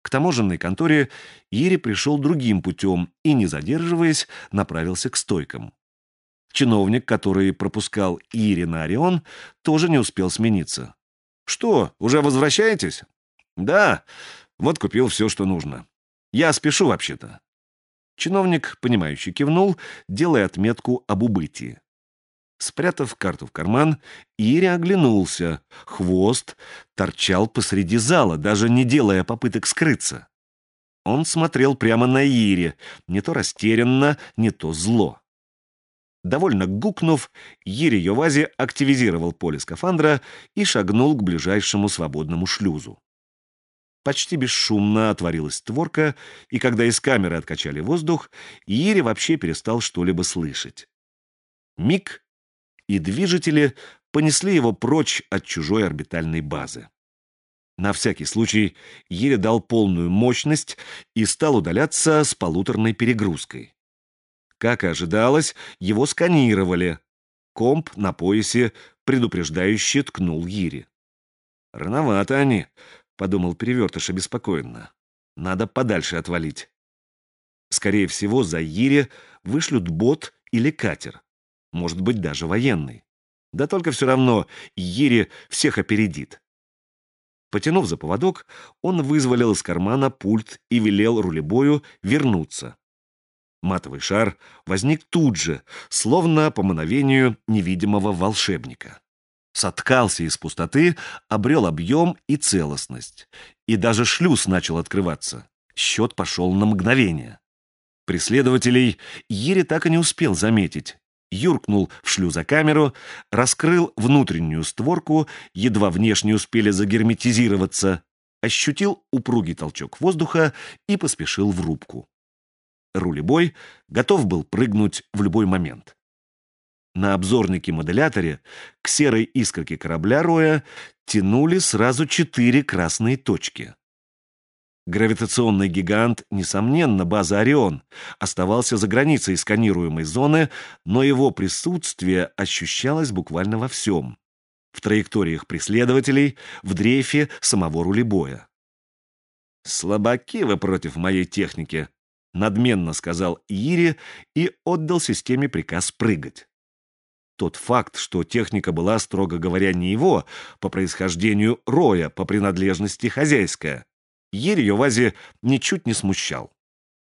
К таможенной конторе Ири пришел другим путем и, не задерживаясь, направился к стойкам. Чиновник, который пропускал Ири на Орион, тоже не успел смениться. «Что, уже возвращаетесь?» «Да, вот купил все, что нужно. Я спешу вообще-то». Чиновник, понимающе кивнул, делая отметку об убытии. Спрятав карту в карман, Ири оглянулся. Хвост торчал посреди зала, даже не делая попыток скрыться. Он смотрел прямо на Ири, не то растерянно, не то зло. Довольно гукнув, Ири Йовази активизировал поле скафандра и шагнул к ближайшему свободному шлюзу. Почти бесшумно отворилась створка, и когда из камеры откачали воздух, Ири вообще перестал что-либо слышать. Миг, и движители понесли его прочь от чужой орбитальной базы. На всякий случай Ири дал полную мощность и стал удаляться с полуторной перегрузкой. Как и ожидалось, его сканировали. Комп на поясе предупреждающе ткнул Ири. «Рановато они», — подумал Перевертыш обеспокоенно. «Надо подальше отвалить». Скорее всего, за Ири вышлют бот или катер. Может быть, даже военный. Да только все равно Ири всех опередит. Потянув за поводок, он вызволил из кармана пульт и велел рулебою вернуться. Матовый шар возник тут же, словно по мановению невидимого волшебника. Соткался из пустоты, обрел объем и целостность. И даже шлюз начал открываться. Счет пошел на мгновение. Преследователей Ири так и не успел заметить. Юркнул в шлюзокамеру, раскрыл внутреннюю створку, едва внешне успели загерметизироваться, ощутил упругий толчок воздуха и поспешил в рубку. Рулебой готов был прыгнуть в любой момент. На обзорнике-моделяторе к серой искорке корабля Роя тянули сразу 4 красные точки. Гравитационный гигант, несомненно, база «Орион», оставался за границей сканируемой зоны, но его присутствие ощущалось буквально во всем. В траекториях преследователей, в дрейфе самого рулебоя. «Слабаки вы против моей техники», — надменно сказал Ири и отдал системе приказ прыгать. Тот факт, что техника была, строго говоря, не его, по происхождению Роя, по принадлежности хозяйская, Ири Йовази ничуть не смущал.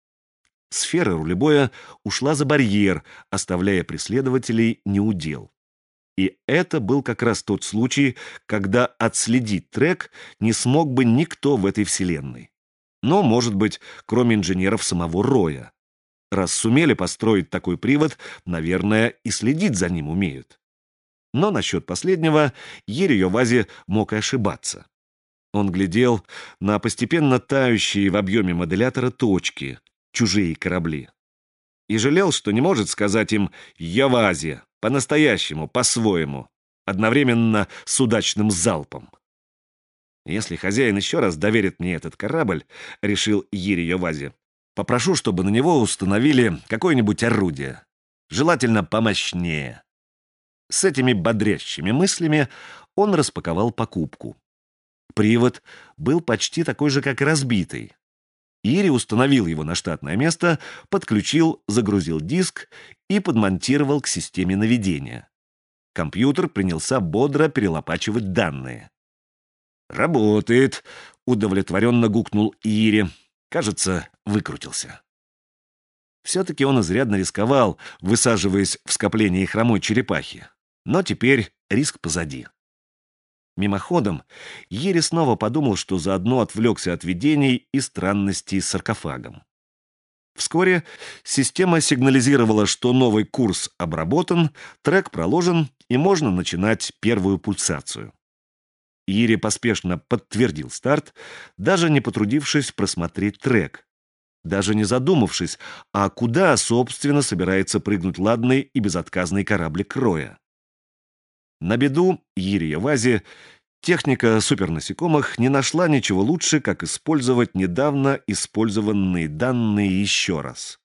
Сфера рулебоя ушла за барьер, оставляя преследователей неудел. И это был как раз тот случай, когда отследить трек не смог бы никто в этой вселенной. Но, может быть, кроме инженеров самого Роя. Раз сумели построить такой привод, наверное, и следить за ним умеют. Но насчет последнего Ири Йовази мог и ошибаться. Он глядел на постепенно тающие в объеме моделятора точки, чужие корабли, и жалел, что не может сказать им «Йовази» по-настоящему, по-своему, одновременно с удачным залпом. «Если хозяин еще раз доверит мне этот корабль, — решил Ири Йовази, — попрошу, чтобы на него установили какое-нибудь орудие, желательно помощнее». С этими бодрящими мыслями он распаковал покупку. Привод был почти такой же, как и разбитый. Ири установил его на штатное место, подключил, загрузил диск и подмонтировал к системе наведения. Компьютер принялся бодро перелопачивать данные. «Работает», — удовлетворенно гукнул Ири. Кажется, выкрутился. Все-таки он изрядно рисковал, высаживаясь в скопление хромой черепахи. Но теперь риск позади. Мимоходом Ири снова подумал, что заодно отвлекся от видений и странностей с саркофагом. Вскоре система сигнализировала, что новый курс обработан, трек проложен и можно начинать первую пульсацию. Ири поспешно подтвердил старт, даже не потрудившись просмотреть трек, даже не задумавшись, а куда, собственно, собирается прыгнуть ладный и безотказный кораблик Роя. На беду Ири Йовази техника супернасекомых не нашла ничего лучше, как использовать недавно использованные данные еще раз.